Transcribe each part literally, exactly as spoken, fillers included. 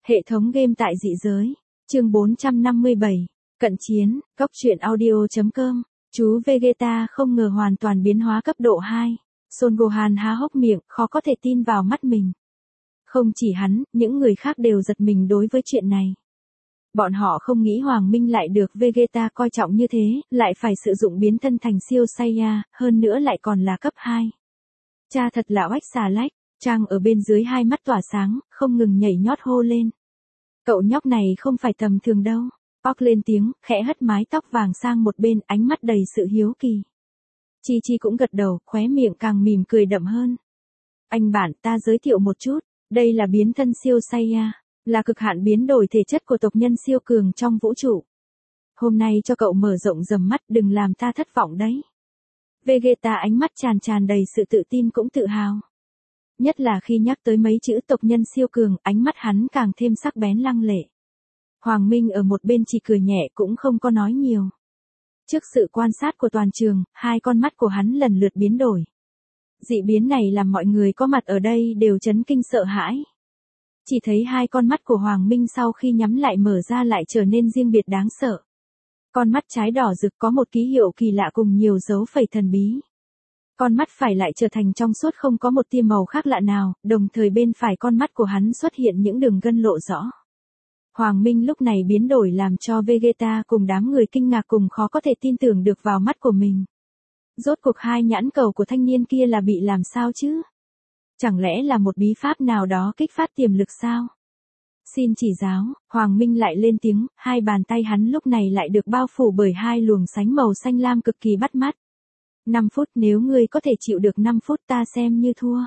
Hệ thống game tại dị giới. Chương bốn trăm năm mươi bảy. Cận chiến, Cốc truyện audio chấm com. Chú Vegeta không ngờ hoàn toàn biến hóa cấp độ hai. Son Gohan há hốc miệng, khó có thể tin vào mắt mình. Không chỉ hắn, những người khác đều giật mình đối với chuyện này. Bọn họ không nghĩ Hoàng Minh lại được Vegeta coi trọng như thế, lại phải sử dụng biến thân thành siêu Saiyan, hơn nữa lại còn là cấp hai. Cha thật là oách xà lách, Trang ở bên dưới hai mắt tỏa sáng, không ngừng nhảy nhót hô lên. Cậu nhóc này không phải tầm thường đâu. Park lên tiếng, khẽ hất mái tóc vàng sang một bên, ánh mắt đầy sự hiếu kỳ. Chi Chi cũng gật đầu, khóe miệng càng mỉm cười đậm hơn. Anh bạn, ta giới thiệu một chút, đây là biến thân siêu Saiyan, là cực hạn biến đổi thể chất của tộc nhân siêu cường trong vũ trụ. Hôm nay cho cậu mở rộng tầm mắt, đừng làm ta thất vọng đấy. Vegeta ánh mắt tràn tràn đầy sự tự tin cũng tự hào. Nhất là khi nhắc tới mấy chữ tộc nhân siêu cường, ánh mắt hắn càng thêm sắc bén lăng lệ. Hoàng Minh ở một bên chỉ cười nhẹ cũng không có nói nhiều. Trước sự quan sát của toàn trường, hai con mắt của hắn lần lượt biến đổi. Dị biến này làm mọi người có mặt ở đây đều chấn kinh sợ hãi. Chỉ thấy hai con mắt của Hoàng Minh sau khi nhắm lại mở ra lại trở nên riêng biệt đáng sợ. Con mắt trái đỏ rực có một ký hiệu kỳ lạ cùng nhiều dấu phẩy thần bí. Con mắt phải lại trở thành trong suốt không có một tia màu khác lạ nào, đồng thời bên phải con mắt của hắn xuất hiện những đường gân lộ rõ. Hoàng Minh lúc này biến đổi làm cho Vegeta cùng đám người kinh ngạc cùng khó có thể tin tưởng được vào mắt của mình. Rốt cuộc hai nhãn cầu của thanh niên kia là bị làm sao chứ? Chẳng lẽ là một bí pháp nào đó kích phát tiềm lực sao? Xin chỉ giáo, Hoàng Minh lại lên tiếng, hai bàn tay hắn lúc này lại được bao phủ bởi hai luồng sánh màu xanh lam cực kỳ bắt mắt. năm phút, nếu ngươi có thể chịu được năm phút ta xem như thua.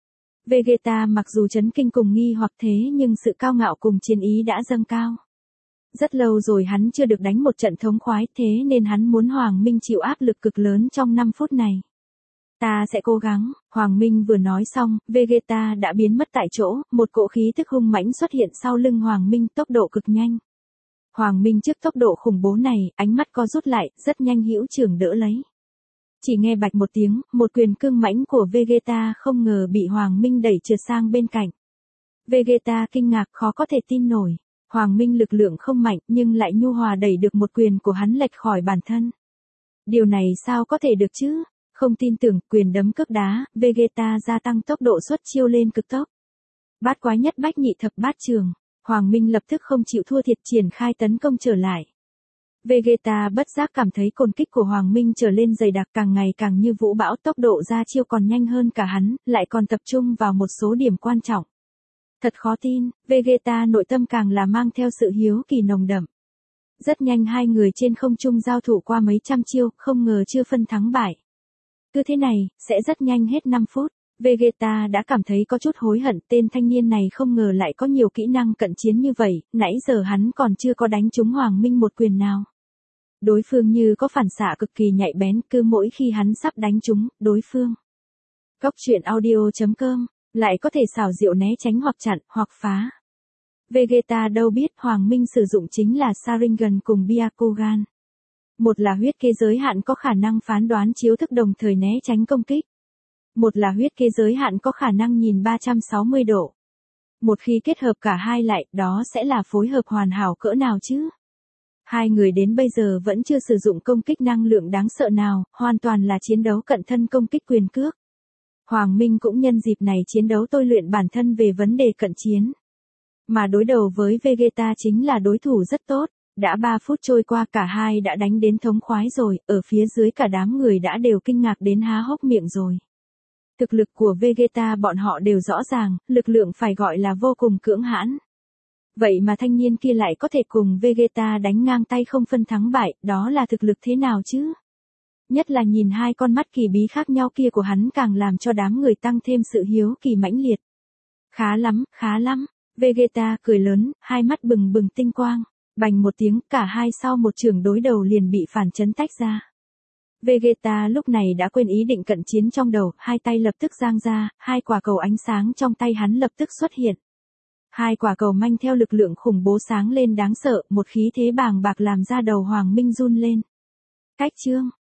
Vegeta mặc dù chấn kinh cùng nghi hoặc thế nhưng sự cao ngạo cùng chiến ý đã dâng cao. Rất lâu rồi hắn chưa được đánh một trận thống khoái, thế nên hắn muốn Hoàng Minh chịu áp lực cực lớn trong năm phút này. Ta sẽ cố gắng, Hoàng Minh vừa nói xong, Vegeta đã biến mất tại chỗ, một cỗ khí tức hung mãnh xuất hiện sau lưng Hoàng Minh tốc độ cực nhanh. Hoàng Minh trước tốc độ khủng bố này, ánh mắt co rút lại, rất nhanh hữu trưởng đỡ lấy. Chỉ nghe bạch một tiếng, một quyền cương mãnh của Vegeta không ngờ bị Hoàng Minh đẩy trượt sang bên cạnh. Vegeta kinh ngạc khó có thể tin nổi. Hoàng Minh lực lượng không mạnh nhưng lại nhu hòa đẩy được một quyền của hắn lệch khỏi bản thân. Điều này sao có thể được chứ? Không tin tưởng, quyền đấm cước đá, Vegeta gia tăng tốc độ xuất chiêu lên cực tốc. Bát quái nhất bách nhị thập bát trường. Hoàng Minh lập tức không chịu thua thiệt triển khai tấn công trở lại. Vegeta bất giác cảm thấy cồn kích của Hoàng Minh trở lên dày đặc càng ngày càng như vũ bão, tốc độ ra chiêu còn nhanh hơn cả hắn, lại còn tập trung vào một số điểm quan trọng. Thật khó tin, Vegeta nội tâm càng là mang theo sự hiếu kỳ nồng đậm. Rất nhanh hai người trên không trung giao thủ qua mấy trăm chiêu, không ngờ chưa phân thắng bại. Cứ thế này, sẽ rất nhanh hết năm phút. Vegeta đã cảm thấy có chút hối hận, tên thanh niên này không ngờ lại có nhiều kỹ năng cận chiến như vậy, nãy giờ hắn còn chưa có đánh trúng Hoàng Minh một quyền nào. Đối phương như có phản xạ cực kỳ nhạy bén, cứ mỗi khi hắn sắp đánh trúng, đối phương. Cốc truyện audio chấm com, lại có thể xảo diệu né tránh hoặc chặn, hoặc phá. Vegeta đâu biết Hoàng Minh sử dụng chính là Sharingan cùng Byakugan. Một là huyết kế giới hạn có khả năng phán đoán chiếu thức đồng thời né tránh công kích. Một là huyết kế giới hạn có khả năng nhìn ba trăm sáu mươi độ. Một khi kết hợp cả hai lại, đó sẽ là phối hợp hoàn hảo cỡ nào chứ? Hai người đến bây giờ vẫn chưa sử dụng công kích năng lượng đáng sợ nào, hoàn toàn là chiến đấu cận thân công kích quyền cước. Hoàng Minh cũng nhân dịp này chiến đấu tôi luyện bản thân về vấn đề cận chiến. Mà đối đầu với Vegeta chính là đối thủ rất tốt. Đã ba phút trôi qua cả hai đã đánh đến thống khoái rồi, ở phía dưới cả đám người đã đều kinh ngạc đến há hốc miệng rồi. Thực lực của Vegeta bọn họ đều rõ ràng, lực lượng phải gọi là vô cùng cưỡng hãn. Vậy mà thanh niên kia lại có thể cùng Vegeta đánh ngang tay không phân thắng bại, đó là thực lực thế nào chứ? Nhất là nhìn hai con mắt kỳ bí khác nhau kia của hắn càng làm cho đám người tăng thêm sự hiếu kỳ mãnh liệt. Khá lắm, khá lắm, Vegeta cười lớn, hai mắt bừng bừng tinh quang. Bành một tiếng, cả hai sau một trường đối đầu liền bị phản chấn tách ra. Vegeta lúc này đã quên ý định cận chiến trong đầu, hai tay lập tức giang ra, hai quả cầu ánh sáng trong tay hắn lập tức xuất hiện. Hai quả cầu manh theo lực lượng khủng bố sáng lên đáng sợ, một khí thế bàng bạc làm ra đầu Hoàng Minh run lên. Cách chương,